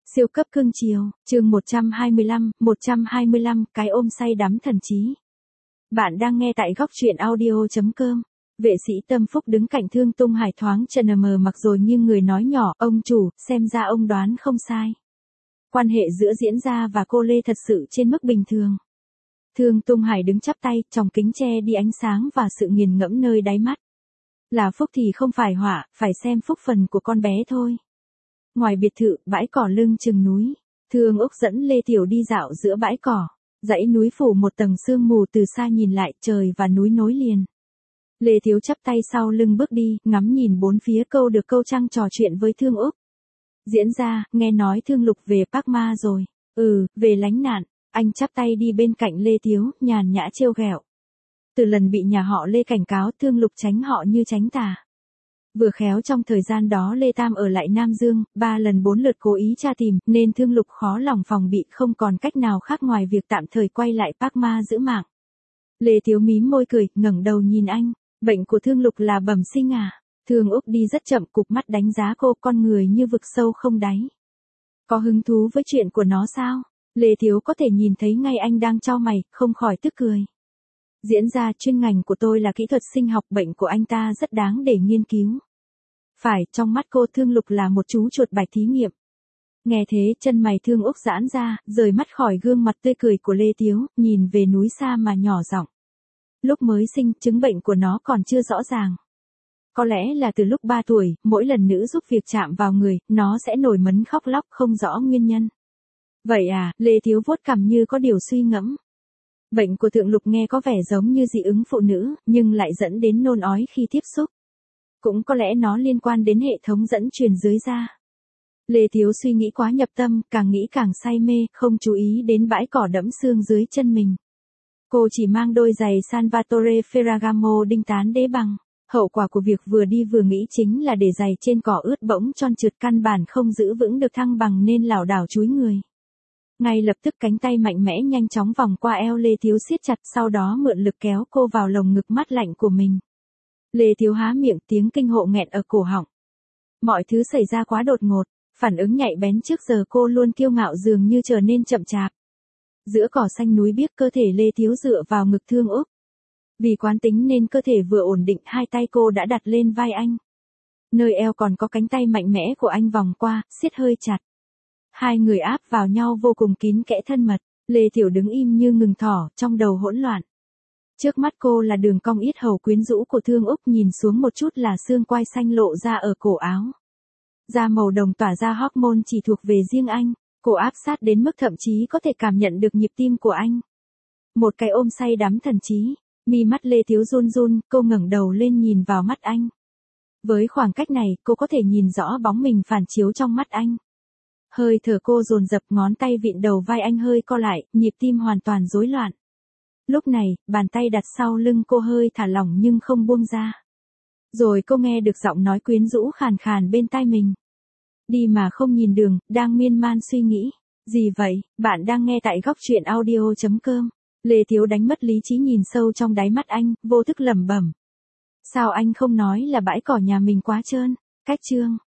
Siêu cấp cưng chiều, chương 125, cái ôm say đắm thần trí. Bạn đang nghe tại góc truyện audio.com. Vệ sĩ Tâm Phúc đứng cạnh Thương Tung Hải thoáng chần mờ mặc rồi nhưng người nói nhỏ, ông chủ, xem ra ông đoán không sai. Quan hệ giữa Diễn Gia và cô Lê thật sự trên mức bình thường. Thương Tung Hải đứng chắp tay, tròng kính che đi ánh sáng và sự nghiền ngẫm nơi đáy mắt. Là phúc thì không phải họa, phải xem phúc phần của con bé thôi. Ngoài biệt thự, bãi cỏ lưng chừng núi, Thương Úc dẫn Lê Tiểu đi dạo giữa bãi cỏ. Dãy núi phủ một tầng sương mù, từ xa nhìn lại trời và núi nối liền. Lê Thiếu chắp tay sau lưng bước đi, ngắm nhìn bốn phía, câu được câu trăng trò chuyện với Thương Úc. Diễn Gia, nghe nói Thương Lục về Park Ma rồi. Về lánh nạn. Anh chắp tay đi bên cạnh Lê Thiếu, nhàn nhã trêu ghẹo. Từ lần bị nhà họ Lê cảnh cáo, Thương Lục tránh họ như tránh tà. Vừa khéo trong thời gian đó Lê Tam ở lại Nam Dương, 3 lần 4 lượt cố ý tra tìm, nên Thương Lục khó lòng phòng bị, không còn cách nào khác ngoài việc tạm thời quay lại Park Ma giữ mạng. Lê Thiếu mím môi cười, ngẩng đầu nhìn anh. Bệnh của Thương Lục là bẩm sinh à? Thương Úc đi rất chậm, cụp mắt đánh giá cô, con người như vực sâu không đáy. Có hứng thú với chuyện của nó sao? Lê Thiếu có thể nhìn thấy ngay anh đang chau mày, không khỏi tức cười. Diễn Gia, chuyên ngành của tôi là kỹ thuật sinh học, bệnh của anh ta rất đáng để nghiên cứu. Phải, trong mắt cô Thương Lục là một chú chuột bạch thí nghiệm. Nghe thế, chân mày Thương Úc giãn ra, rời mắt khỏi gương mặt tươi cười của Lê Thiếu, nhìn về núi xa mà nhỏ giọng. Lúc mới sinh, chứng bệnh của nó còn chưa rõ ràng. Có lẽ là từ lúc 3 tuổi, mỗi lần nữ giúp việc chạm vào người, nó sẽ nổi mấn khóc lóc không rõ nguyên nhân. Vậy à, Lê Thiếu vuốt cằm như có điều suy ngẫm. Bệnh của Thượng Lục nghe có vẻ giống như dị ứng phụ nữ, nhưng lại dẫn đến nôn ói khi tiếp xúc. Cũng có lẽ nó liên quan đến hệ thống dẫn truyền dưới da. Lê Thiếu suy nghĩ quá nhập tâm, càng nghĩ càng say mê, không chú ý đến bãi cỏ đẫm sương dưới chân mình. Cô chỉ mang đôi giày Salvatore Ferragamo đinh tán đế bằng. Hậu quả của việc vừa đi vừa nghĩ chính là để giày trên cỏ ướt bỗng tròn trượt, căn bản không giữ vững được thăng bằng nên lảo đảo chúi người. Ngay lập tức cánh tay mạnh mẽ nhanh chóng vòng qua eo Lê Thiếu siết chặt, sau đó mượn lực kéo cô vào lồng ngực mát lạnh của mình. Lê Thiếu há miệng, tiếng kinh hộ nghẹn ở cổ họng. Mọi thứ xảy ra quá đột ngột, phản ứng nhạy bén trước giờ cô luôn kiêu ngạo dường như trở nên chậm chạp. Giữa cỏ xanh núi biếc, cơ thể Lê Thiếu dựa vào ngực Thương Úc. Vì quán tính nên cơ thể vừa ổn định, hai tay cô đã đặt lên vai anh. Nơi eo còn có cánh tay mạnh mẽ của anh vòng qua, siết hơi chặt. Hai người áp vào nhau vô cùng kín kẽ thân mật. Lê Tiểu đứng im như ngừng thỏ, trong đầu hỗn loạn. Trước mắt cô là đường cong yết hầu quyến rũ của Thương Úc, nhìn xuống một chút là xương quai xanh lộ ra ở cổ áo. Da màu đồng tỏa ra hormone chỉ thuộc về riêng anh, cô áp sát đến mức thậm chí có thể cảm nhận được nhịp tim của anh. Một cái ôm say đắm thần trí, mi mắt Lê Thiếu run run, cô ngẩng đầu lên nhìn vào mắt anh. Với khoảng cách này, cô có thể nhìn rõ bóng mình phản chiếu trong mắt anh. Hơi thở cô dồn dập, ngón tay vịn đầu vai anh hơi co lại, nhịp tim hoàn toàn rối loạn. Lúc này, bàn tay đặt sau lưng cô hơi thả lỏng nhưng không buông ra. Rồi cô nghe được giọng nói quyến rũ khàn khàn bên tai mình. Đi mà không nhìn đường, đang miên man suy nghĩ. Gì vậy, bạn đang nghe tại góc truyện audio.com. Lê Thiếu đánh mất lý trí nhìn sâu trong đáy mắt anh, vô thức lẩm bẩm. Sao anh không nói là bãi cỏ nhà mình quá trơn? Cách chương.